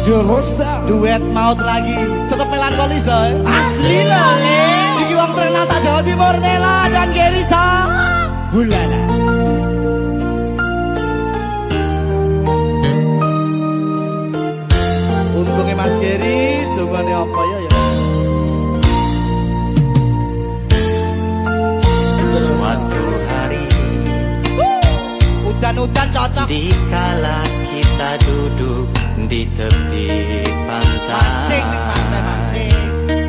Durosta duet maut lagi. Tetap melankolis ya. Asli loh Le. Iki wong terkenal sak Jawa Timur, Nela dan Gerica. Hulala. Untungnya Mas Geri, tungguannya apa ya? Suatu hari udan-udan cocok dikala kita duduk di tepi pantai, mancing.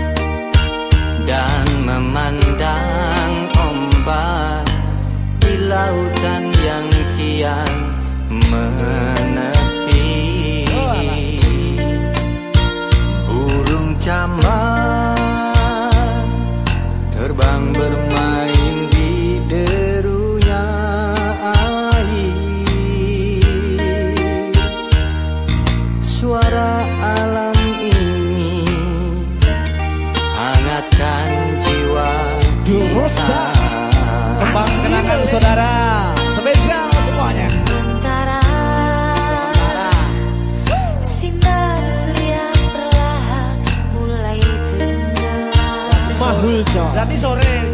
Dan memandang ombak di lautan yang kian menepi. Burung camar terbang bermain di derunya air. Suara alam ini hangatkan jiwa. Durosta kembang kenangan saudara spesial semuanya. Sinar surya perlahan mulai tenggelam. Mahul berarti sore